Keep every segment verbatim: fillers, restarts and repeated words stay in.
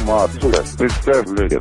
информация представляет.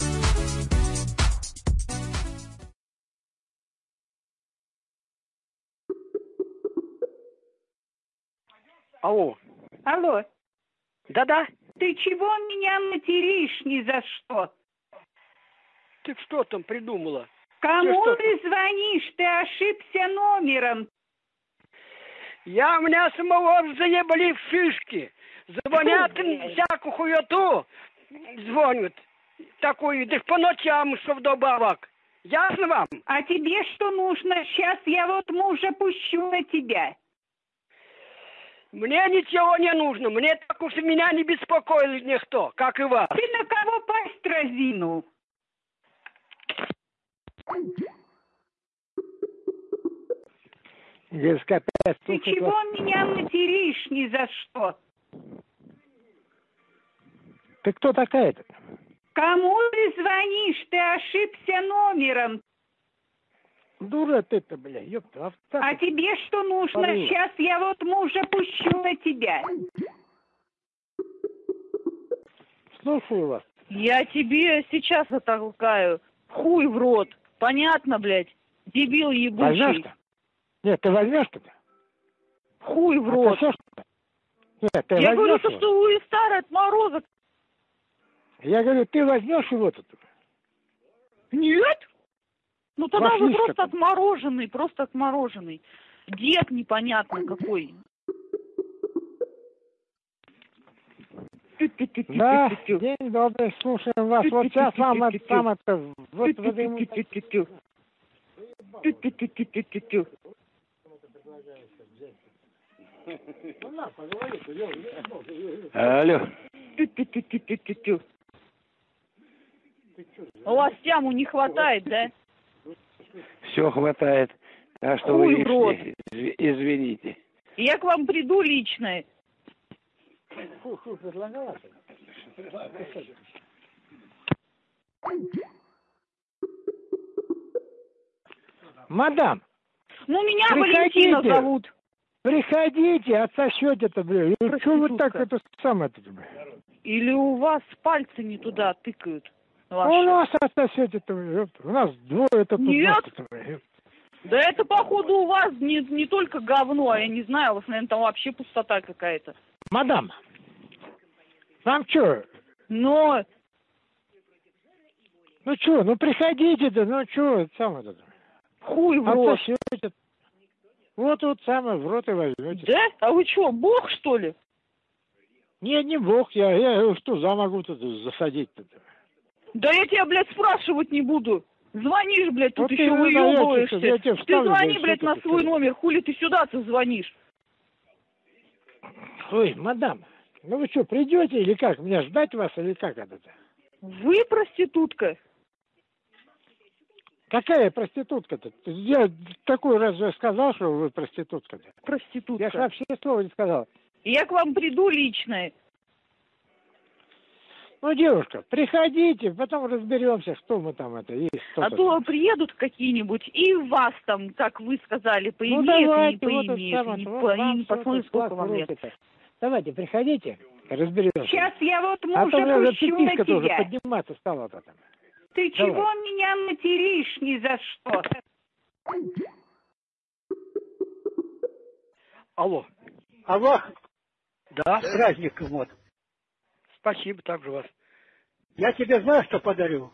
Алло. Алло. Да-да. Ты чего меня материшь ни за что? Ты что там придумала? Кому ты, ты звонишь? Ты ошибся номером. Я, у меня самого заебали в шишки. Звонят всякую хуету. Звонят. Такую, да по ночам, что вдобавок. Ясно вам? А тебе что нужно? Сейчас я вот мужа пущу на тебя. Мне ничего не нужно. Мне так уж меня не беспокоил никто, как и вас. Ты на кого пасть разинул? Детская пять. Ты чего меня материшь ни за что? Ты кто такая-то? Кому ты звонишь? Ты ошибся номером. Дура ты-то, бля, ёпта. А тебе что нужно? Парила. Сейчас я вот мужа пущу на тебя. Слушаю вас. Я тебе сейчас оттолкаю. Хуй в рот. Понятно, блядь? Дебил ебучий. Возьмешь-то? Нет, ты возьмешь-то? Хуй в А рот. ты что? Нет, ты Я говорю, возьмешь то, его? что вы старый отморозок. Я говорю, ты возьмешь его-то? Нет? Ну тогда Ваш вы лишь просто какой. отмороженный, просто отмороженный. Дед непонятно какой. Да, день добрый, слушаем вас. Вот сейчас вам это самое-то... Вот, вот ему... Алло. У вас тяму не хватает, да? Все хватает. Так что Хуй вы в рот. изв- извините. Я к вам приду лично. Фу-фу, предлагала? Мадам, Ну, меня приходите. Валентина зовут. Приходите, отсосете-то, блин. Ну, что вы так Проститутка. это самое-то, блин? Или у вас пальцы не туда тыкают? Ваши? У нас отсосете-то, блин. ёпта. У нас двое-то тут. Нет. место-то, блин, ёпта. Да это, походу, у вас не, не только говно, а я не знаю, у вас, наверное, там вообще пустота какая-то. Мадам, вам что? Но Ну что, ну приходите-то, ну что, это самое-то. хуй в рот. Отсосете. Вот вот самое, в рот и возьмете. Да? А вы что, бог, что ли? Нет, не бог, я, я что, за могу-то засадить-то. Да я тебя, блядь, спрашивать не буду. Звонишь, блядь, тут Вот еще ты выебываешься. задаёшься, я тебе Ты вставлю, звони, да и блядь, всё на тут свой всё. номер, хули ты сюда-то звонишь? Ой, мадам, ну вы что, придете или как? Меня ждать вас или как это-то? Вы проститутка? Какая проститутка-то? Я такой разве сказал, что вы проститутка-то? Проститутка. Я ж вообще слова не сказал. Я к вам приду лично. Ну, девушка, приходите, потом разберемся, что мы там это есть. А то приедут какие-нибудь и вас там, как вы сказали, поимеют ну, и не давайте, вот это поимеют. самое, и вот по- вам и всё посмотрим, это сколько класс вам в лет. руки-то. Давайте, приходите, разберемся. Сейчас я вот А то мужа у меня уже пущу на пиписька тоже тебя. подниматься стала потом. Ты Давай. чего меня материшь ни за что? Алло. Алло, Да? с праздником вот. Спасибо, также вас. Я тебе знаю, что подарю.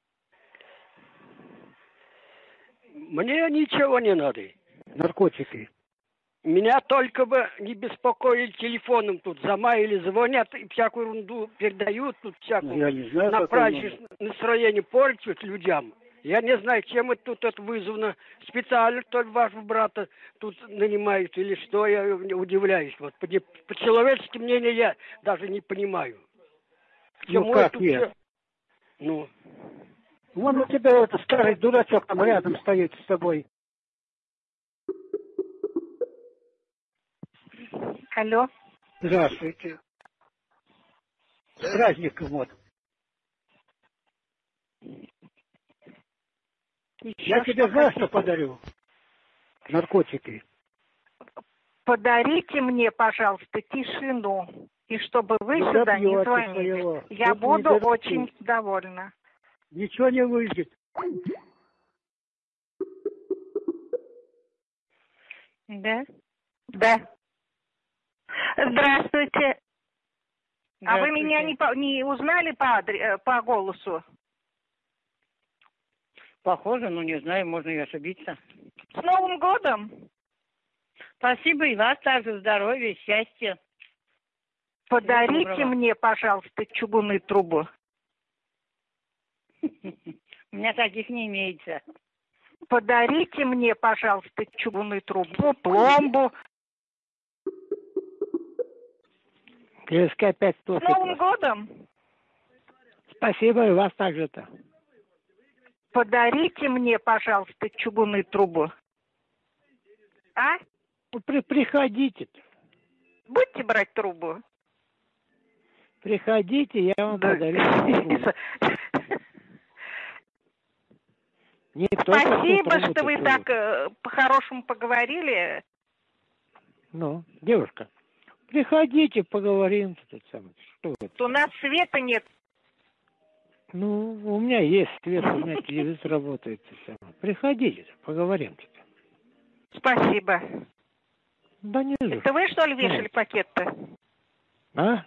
Мне ничего не надо. Наркотики. Меня только бы не беспокоили телефоном тут, замаили, звонят и всякую ерунду передают, тут всякую. Я не знаю, На какой праздничное настроение портят людям. Я не знаю, чем это тут это вызвано. Специально, что ли, вашего брата тут нанимают или что, я удивляюсь. Вот по- по-человечески мнение я даже не понимаю. Ну Чему как это нет? всё- Ну, Вон у тебя это старый дурачок там рядом стоит с тобой. Алло. Здравствуйте. С праздником вот. Я тебе знаю, что подарю. Наркотики. Подарите мне, пожалуйста, тишину. и чтобы вы Ну, сюда не добьётесь звонили. своего. Я Вот не буду дорогие. очень довольна. Ничего не выйдет. Да? Да. Здравствуйте. А вы меня не, по- не узнали по, адре- по голосу? Похоже, ну не знаю, можно и ошибиться. С Новым годом! Спасибо, и вас также здоровья, счастья. Подарите доброго. мне, пожалуйста, чугунную трубу. У меня таких не имеется. Подарите мне, пожалуйста, чугунную трубу, пломбу. КСК пять С сто. Новым годом! Спасибо, и вас также-то. Подарите мне, пожалуйста, чугунную трубу. А? Ну, При, приходите-то. Будете брать трубу? Приходите, я вам Да. подарю. Не только Спасибо, что трубу что вы такую. так э, по-хорошему поговорили. Ну, девушка, приходите, поговорим. Тут самое. Что это? У нас света нет. Ну, у меня есть свет, у меня телевизор работает. и самое. Приходите, поговорим. Спасибо. Да не за Это вы, что ли, вешали пакет-то? А?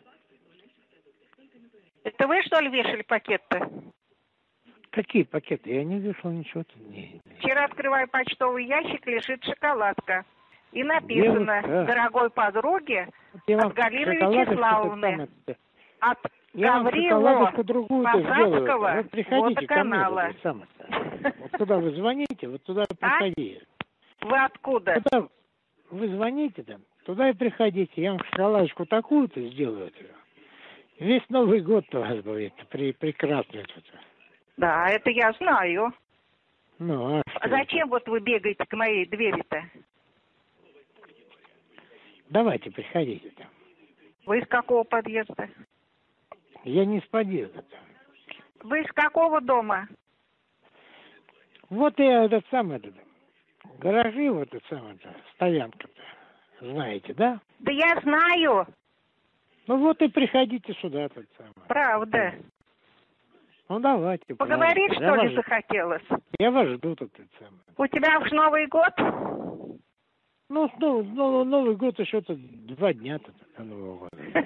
Это вы, что ли, вешали пакет-то? Какие пакеты? Я не вешал ничего-то. Не, не. Вчера, открывая почтовый ящик, лежит шоколадка. И написано: Девушка. дорогой подруге, Вот я вам от Галины шоколадочку Вячеславовны, тут самое- от Я вам Гаврилова шоколадочку другую-то сделаю. Посадского Вот приходите ко мне. водоканала. вот, самое-то. Вот куда вы звоните, вот туда и А? приходите. Вы откуда? Куда вы звоните там, туда и приходите. Я вам шоколадочку такую-то сделаю. Весь Новый год у вас будет при, прекрасный тут. Да, это я знаю. Ну, а А что зачем вот вы бегаете к моей двери-то? это? Давайте, приходите там. Вы из какого подъезда? Я не с подъезда там. Вы из какого дома? Вот я этот самый, этот, гаражи, вот этот самый, стоянка-то, знаете, да? Да я знаю, Ну вот и приходите сюда, тот самый. правда. Ну давайте. Поговорить, правда. что Я ли, вас- захотелось? Я вас жду тут, тот самый. У тебя уж Новый год? Ну, ну, ну, Новый год еще-то два дня-то до Нового года.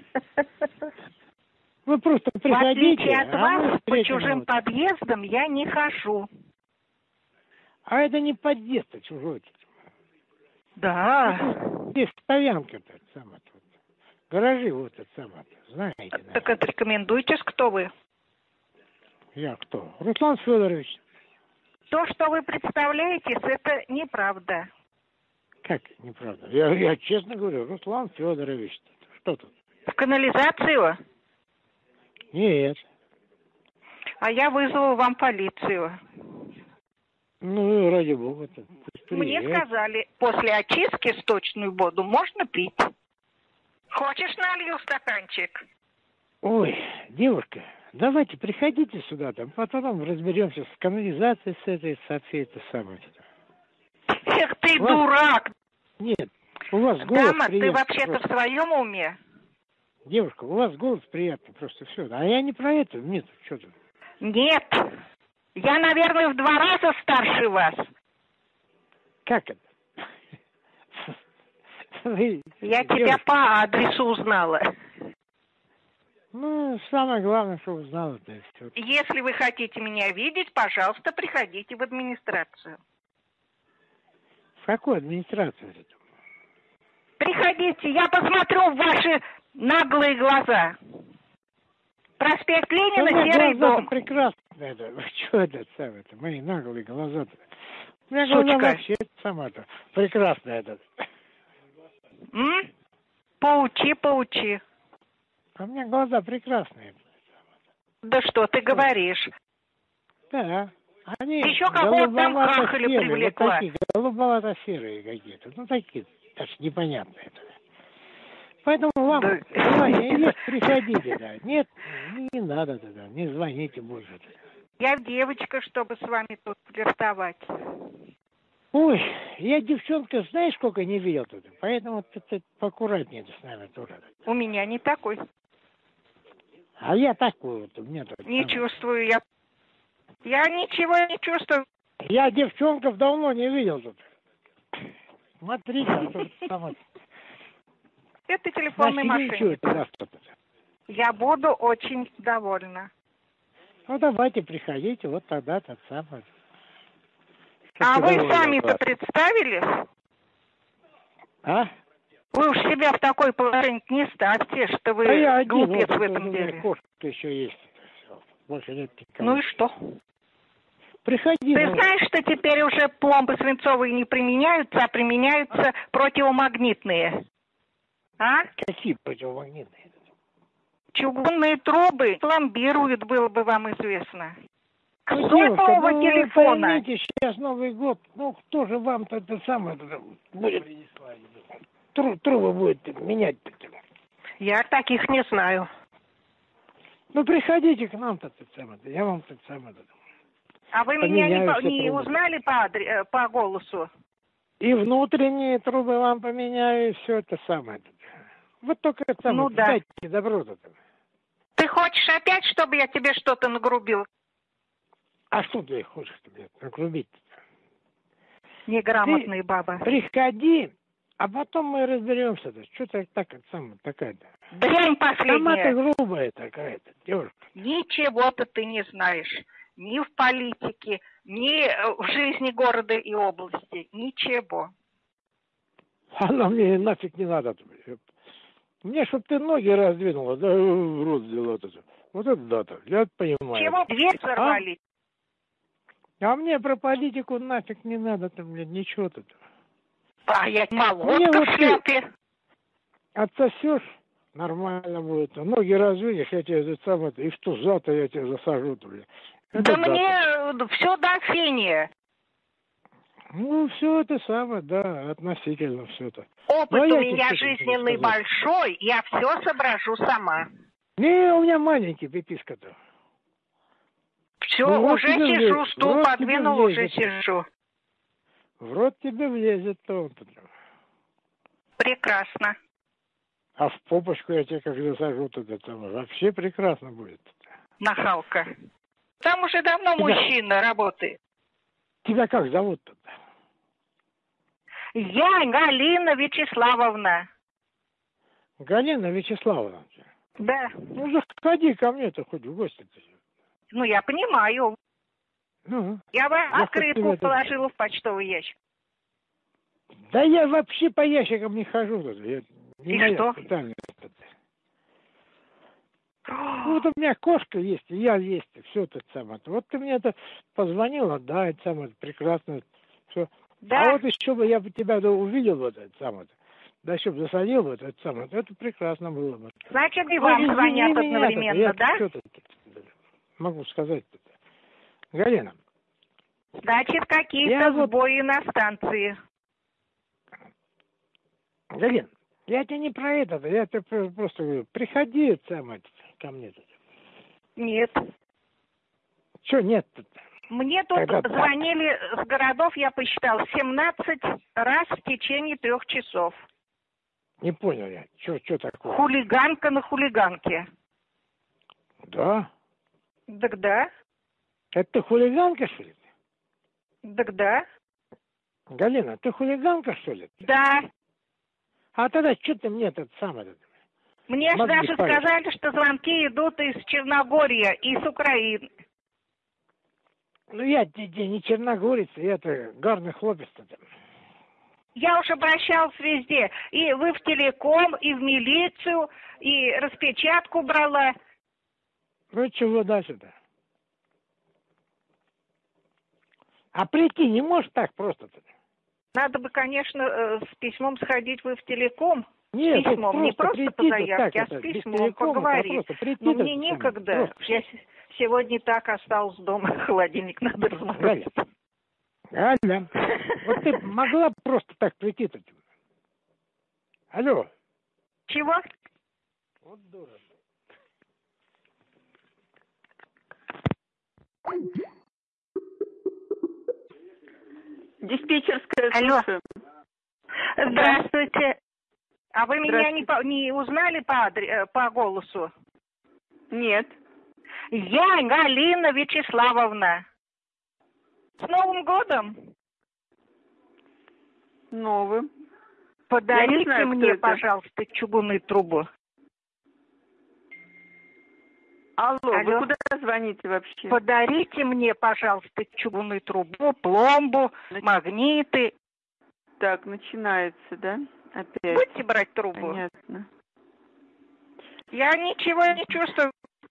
Вы просто В приходите, отличие от а мы вас, по встретим чужим вот. подъездам я не хожу. А это не подъезд, а чужой. Да. Здесь стоянка-то самая тут. Гаражи вот это самое, знаете, да? Так отрекомендуйтесь, кто вы. Я кто? Руслан Федорович. То, что вы представляетесь, это неправда. Как неправда? Я, я честно говорю, Руслан Федорович. Что тут? В канализацию? Нет. А я вызову вам полицию. Ну, ради бога. -то. Мне сказали, после очистки сточную воду можно пить. Хочешь, налью стаканчик? Ой, девушка, давайте приходите сюда, там, потом разберемся с канализацией, с этой, со всей этой самой. Эх ты, У вас- дурак! Нет, у вас голос Дама, ты приятный. вообще-то просто. в своем уме? Девушка, у вас голос приятный, просто все. А я не про это, нет, что тут. Нет. Я, наверное, в два раза старше вас. Как это? Вы, Я девушка, тебя по адресу узнала. Ну, самое главное, что узнала, то есть. Вот. Если вы хотите меня видеть, пожалуйста, приходите в администрацию. В какой администрации это? Приходите, я посмотрю в ваши наглые глаза. Проспект У Ленина, меня серый глаза-то дом. прекрасно. Это, что это самое-то? Мои наглые глаза-то. У меня Сучка. глаза вообще сама-то прекрасно это. М? Поучи, поучи. А у меня глаза прекрасные. Да что ты говоришь? Да. Они Еще кого там голубовато-серые, хахали вот привлекла. такие, голубовато-серые какие-то. Ну, такие, даже непонятные. Это. Поэтому вам Да. желание есть, приходите, да. Нет, не, не надо тогда, не звоните больше. Я девочка, чтобы с вами тут флиртовать. Ой, я девчонка, знаешь, сколько не видел тут. Поэтому ты, ты поаккуратнее с нами тоже. У меня не такой. А я такой вот, у меня тут. Не самое. чувствую я. Я ничего не чувствую. Я девчонков давно не видел тут. Смотрите, а тут самое. Это телефонный Насильничают мошенник. завтра тут. Я буду очень довольна. Ну давайте приходите, вот тогда тот самый. А вы Довольно сами-то классно. представились? А? Вы уж себя в такой положение не ставьте, что вы Да я один, глупец вот, в этом у меня деле. кошка еще есть. Всё. Больше нет никого. Ну и что? Приходи. Ты ну. знаешь, что теперь уже пломбы свинцовые не применяются, а применяются противомагнитные? А? Какие противомагнитные? Чугунные трубы пломбируют, было бы вам известно. К Ну, сотового ну, телефона. вы поймите, сейчас Новый год. Ну, кто же вам-то это самое будет? Тру, трубы будет менять. Я таких не знаю. Ну, приходите к нам, тот самый. Я вам тот самый. А вы меня не, Поменяю по- все не трубы. узнали по, адре- э, по голосу? И внутренние трубы вам поменяю, и все это самое. Вот только это самое. Ну да. Дайте добро-то. Ты хочешь опять, чтобы я тебе что-то нагрубил? А что ты хочешь мне накрубить-то? Неграмотная баба. Приходи, а потом мы разберемся. Что ты так, так самое, такая-то? Дрянь Сама-то последняя. грубая такая-то, девушка. Ничего-то ты не знаешь. Ни в политике, ни э, в жизни города и области. Ничего. Она мне нафиг не надо. Мне, чтоб ты ноги раздвинула, да в рот взяла. Вот это да-то, я это понимаю. Чего дверь сорвали? А? а мне про политику нафиг не надо-то, блядь, ничего тут. А я Мне молодка вот в ты- шляпе. Отсосешь, нормально будет. Ноги раздвинешь, я тебе это самое, и в туза-то я тебя засажу, блядь. Это Да да-то. мне все до фения. Ну, все это самое, да, относительно все это. Опыт Ну, а у я меня тебе что могу жизненный сказать? большой, я все соображу сама. Не, у меня маленький пиписка-то. Все, Ну, вот уже тебе сижу, влезет, стул вот подвинул, тебе уже влезет. сижу. В рот тебе влезет-то он. Прекрасно. А в попочку я тебе как засажу, тогда там вообще прекрасно будет. Нахалка. Там уже давно Тебя- мужчина работает. Тебя как зовут-то? Я Галина Вячеславовна. Галина Вячеславовна. Да. Ну, заходи ко мне-то хоть в гости-то. Ну, я понимаю. Ну, Я вам Я хоть открытку тебе это- положила в почтовый ящик. да я вообще по ящикам не хожу. тут. Я, не И моя что? специальность это. Ну, вот у меня кошка есть, и я есть, и все это самое. Вот ты мне это позвонила, да, это самое прекрасно. Все. Да. А вот еще бы я бы тебя да увидел, вот это самое, да еще бы засадил вот это самое, это прекрасно было бы. Значит, и Ну, вам извини звонят меня-то, одновременно, я да? что-то могу сказать-то. Галина, Значит, Я какие-то вот- сбои на станции. Галин, я тебе не про это, я тебе про- просто говорю, приходи это самое, ко мне тут. Нет. Че нет-то? Мне тут Когда так? звонили с городов, я посчитал, семнадцать раз в течение трех часов. Не понял я, что такое? Хулиганка на хулиганке. Да? Так да, Это ты хулиганка, что ли? так да, Галина, ты хулиганка, что ли? да. А тогда что ты мне этот самый... Мне ж Мозги даже паришь. сказали, что звонки идут из Черногории и с Украины. Ну я тебе не черногорец, я-то гарный хлопец-то. Я уж обращалась везде. И вы в телеком, и в милицию, и распечатку брала. Ну чего дальше-то? А прийти не можешь так просто-то? Надо бы, конечно, э, с письмом сходить вы в телеком. Нет, С письмом, вот не просто прийти-то по заявке, так, а с это, без письмом телекома, поговорить. а просто прийти-то Но мне самое, некогда. просто. Я с- сегодня так осталась дома, холодильник надо разморозить. Галя, Галя, вот ты могла просто так прийти-то? Алло. Чего? Вот дура. Диспетчерская, Алло. слушаю. Здравствуйте. А вы меня не, Здравствуйте. по- не узнали по, адре- по голосу? Нет. Я Галина Вячеславовна. С Новым годом! Новым. Подарите знаю, кто мне, это. пожалуйста, чугунную трубу. Алло, Алло. вы куда звоните вообще? Подарите мне, пожалуйста, чугунную трубу, пломбу, магниты. Так, начинается, да? Опять. Будете брать трубу? Понятно. Я ничего не чувствую.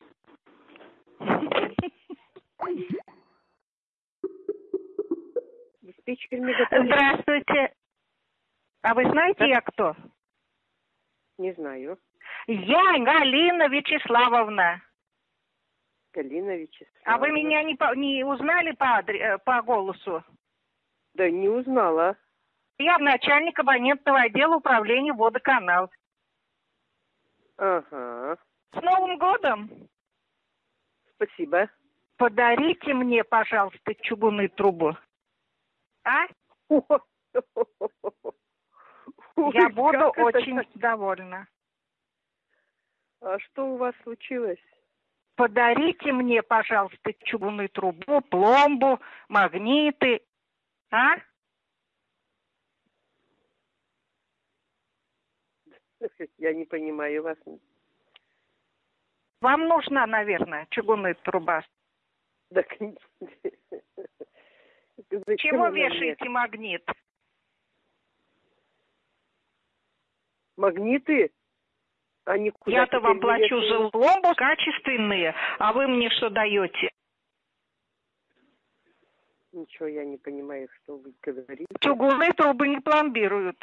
Диспетчер мегаполиса. Здравствуйте. А вы знаете, я кто? Не знаю. Я Галина Вячеславовна. Галина Вячеславовна. А вы меня не, по- не узнали по, адре- э, по голосу? Да не узнала. Я начальник абонентного отдела управления водоканал. Ага. С Новым годом! Спасибо. Подарите мне, пожалуйста, чугунную трубу. А? Я буду Как это очень так? довольна. А что у вас случилось? Подарите мне, пожалуйста, чугунную трубу, пломбу, магниты. А? Я не понимаю вас. Вам нужна, наверное, чугунная труба. Так, зачем Чего она мне? вешаете магнит? Магниты? Они куда Я-то вам теперь плачу вешают? за пломбу качественные, а вы мне что даете? Ничего я не понимаю, что вы говорите. Чугунные трубы не пломбируют.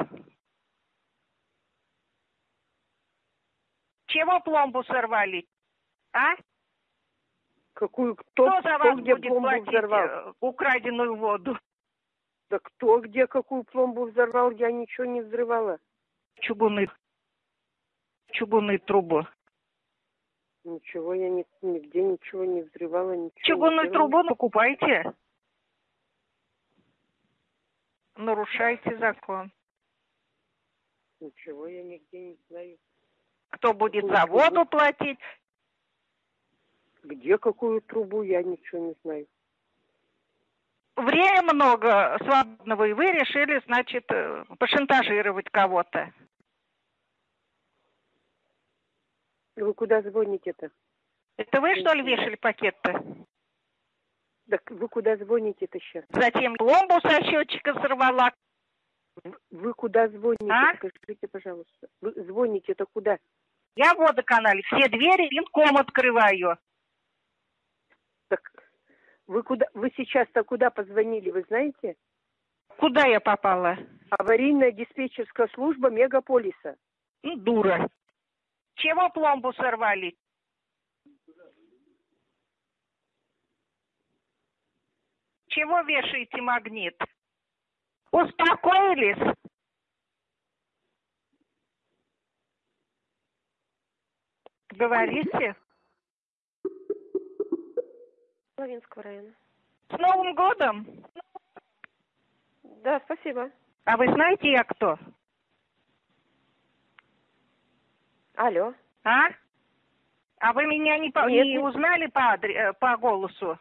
Чего пломбу сорвали? А? Какую, кто, Кто за кто вас где будет пломбу платить взорвал? э, украденную воду? Да кто где какую пломбу взорвал? Я ничего не взрывала. Чугунную, чугунную трубу. Ничего я ни, нигде ничего не взрывала, ничего не Чугунную делала. трубу покупайте. Нарушайте закон. Ничего я нигде не знаю. Кто будет Какую за трубу? воду платить? Где какую трубу, я ничего не знаю. Время много свободного, и вы решили, значит, э, пошантажировать кого-то. Вы куда звоните-то? Это вы, что ли, вешали пакет-то? Так вы куда звоните-то сейчас? Затем пломбу со счетчика сорвала. Вы куда звоните? А? Скажите, пожалуйста. Вы звоните-то куда? Я в водоканале все двери винком открываю. Так вы куда? Вы сейчас-то куда позвонили, вы знаете? Куда я попала? Аварийная диспетчерская служба мегаполиса. Ну, дура. Чего пломбу сорвали? Чего вешаете магнит? Успокоились? Говорите? Славянского района. С Новым годом! Да, спасибо. А вы знаете, я кто? Алло. А? А вы меня не, по- Нет, не не- узнали по, адре- э, по голосу?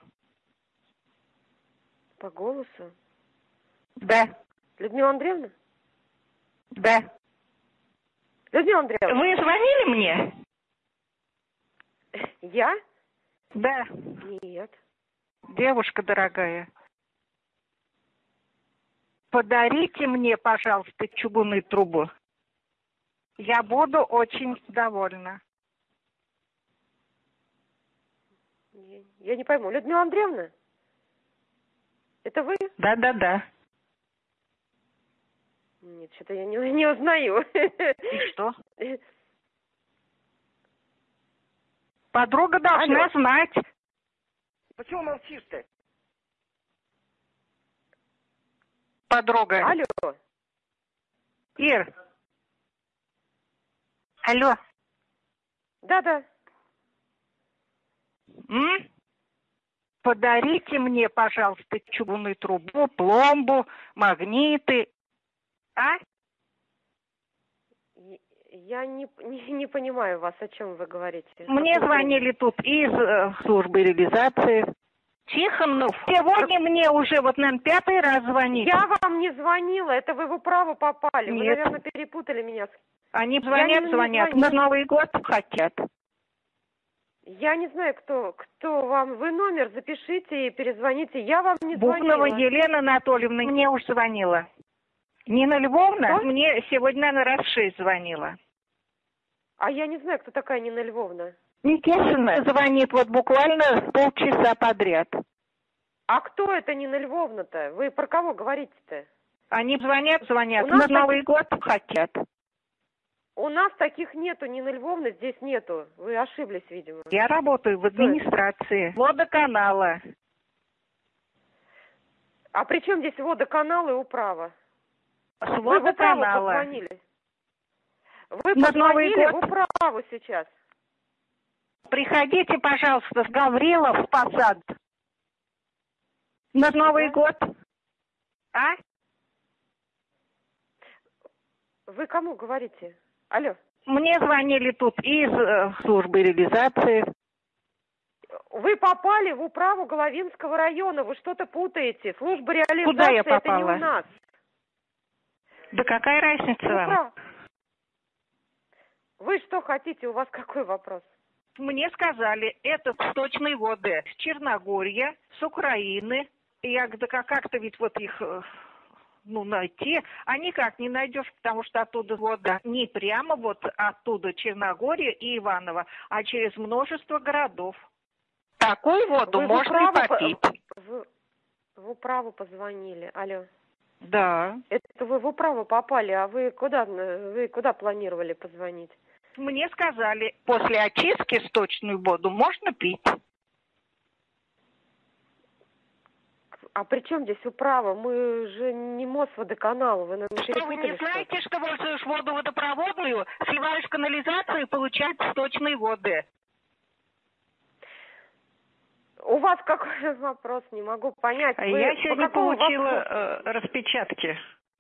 По голосу? Да. Людмила Андреевна? Да. Людмила Андреевна? Вы звонили мне? Я? Да. Нет. Девушка дорогая, подарите мне, пожалуйста, чугунную трубу. Я буду очень довольна. Я, я не пойму. Людмила Андреевна? Это вы? Да-да-да. Нет, что-то я не, не узнаю. И что? Подруга должна Алло. знать. Почему молчишь-то? Подруга. Алло. Ир. Алло. Да-да. М? Подарите мне, пожалуйста, чугунную трубу, пломбу, магниты. А? Я не, не, не понимаю вас, о чем вы говорите. Мне звонили тут из э, службы реализации. Тихонов. Сегодня мне уже, вот, наверное, пятый раз звонили. Я вам не звонила, это вы в управу попали. Нет. Вы, наверное, перепутали меня. Они звонят, не звонят. звоню. На Новый год хотят. Я не знаю, кто, кто вам. Вы номер запишите и перезвоните. Я вам не Бухнова звонила. Елена Анатольевна мне уж звонила. Нина Львовна Что? мне сегодня, наверное, раз шесть звонила. А я не знаю, кто такая Нина Львовна. Никишина звонит вот буквально полчаса подряд. А кто это Нина Львовна-то? Вы про кого говорите-то? Они звонят, звонят. У нас На Новый таких- год хотят. У нас таких нету, Нины Львовны здесь нету. Вы ошиблись, видимо. Я работаю в администрации водоканала. А при чем здесь водоканал и управа? С Вы в управу водоканала. позвонили. Вы На Новый позвонили год. в управу сейчас. Приходите, пожалуйста, с Гаврилов в Посад. На Новый Да? год. А? Вы кому говорите? Алло. Мне звонили тут из э, службы реализации. Вы попали в управу Головинского района. Вы что-то путаете. Служба реализации Куда я это не попала? у нас. Да какая разница вам? Управ- Вы что хотите? У вас какой вопрос? Мне сказали, это сточные воды с Черногория, с Украины. И я говорю, да как-то ведь вот их э, ну, найти, а никак не найдешь, потому что оттуда вода не прямо вот оттуда Черногория и Иваново, а через множество городов. Такую воду Вы в можно и управу по- попить. Вы в управу позвонили. Алло. Да. Это вы в управу попали, а вы куда, вы куда планировали позвонить? Мне сказали, после очистки сточную воду можно пить. А при чем здесь управа? Мы же не Мосводоканал. Вы, наверное, Что, вы не перепутали знаете, что-то. что пользуешь воду водопроводную, сливаешь в канализацию и получаешь сточные воды? У вас какой вопрос? Не могу понять. А Вы я по сегодня какому получила вопросу? э, распечатки.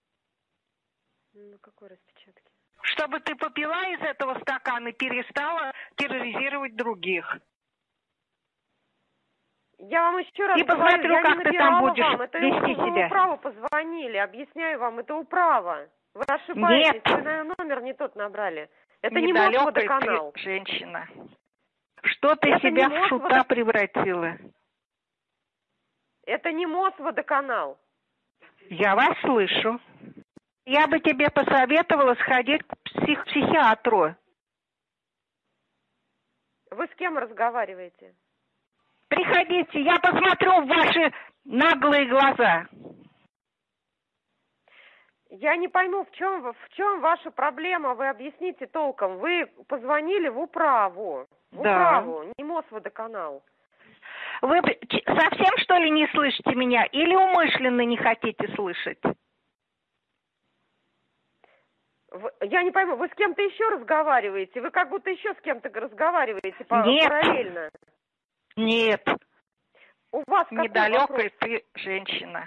На какой распечатке? Чтобы ты попила из этого стакана и перестала терроризировать других. Я вам еще раз И говорю, посмотрю, я как не ты там набирала будешь вам. Это вести вы себя. в управу позвонили. Объясняю вам, это управа. Вы ошибаетесь. Нет. Вы, наверное, номер не тот набрали. Это не Недалёкая Мосводоканал. ты женщина. Что ты Это себя не в шута Мосводо- превратила? Это не Мосводоканал. Я вас слышу. Я бы тебе посоветовала сходить к псих- психиатру. Вы с кем разговариваете? Приходите, я посмотрю в ваши наглые глаза. Я не пойму, в чем, в чем ваша проблема, вы объясните толком. Вы позвонили в управу. В Да. управу, не Мосводоканал. Вы ч- совсем, что ли, не слышите меня? Или умышленно не хотите слышать? В- Я не пойму, вы с кем-то еще разговариваете? Вы как будто еще с кем-то разговариваете по- Нет. параллельно. Нет, У вас какой недалекая вопрос? ты женщина.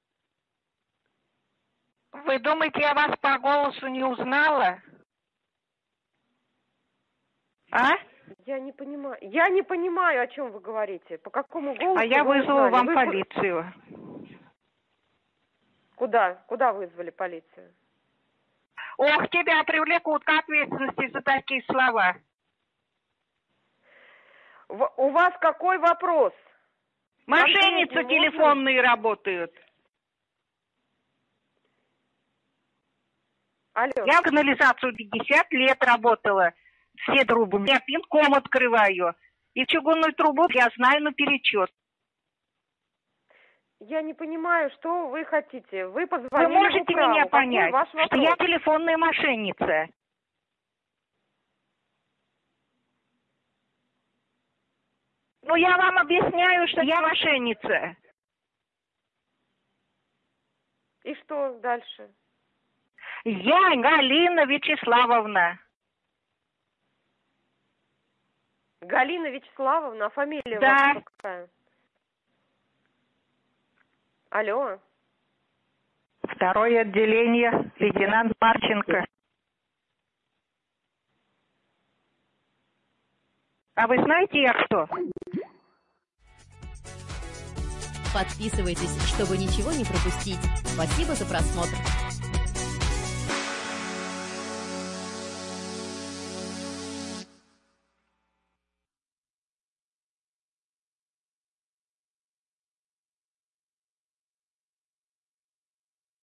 Вы думаете, я вас по голосу не узнала? А? Я не понимаю. Я не понимаю, о чем вы говорите. По какому голосу? А я вы вызову узнали? вам Вы полицию. Куда? Куда вызвали полицию? Ох, тебя привлекут к ответственности за такие слова. В- у вас какой вопрос? Мошенницы Конкретно телефонные работают. Алло. Я в канализацию пятьдесят лет работала. Все трубы. Я пинком открываю. И чугунную трубу я знаю наперечет. Я не понимаю, что вы хотите. Вы позвонили Вы можете в управу. меня Какой понять, ваш что вопрос? я телефонная мошенница. Ну, я вам объясняю, что я мошенница. И что дальше? Я Галина Вячеславовна. Галина Вячеславовна, а фамилия Да. у вас какая? Алло. Второе отделение, лейтенант Марченко. А вы знаете, я кто? Подписывайтесь, чтобы ничего не пропустить. Спасибо за просмотр.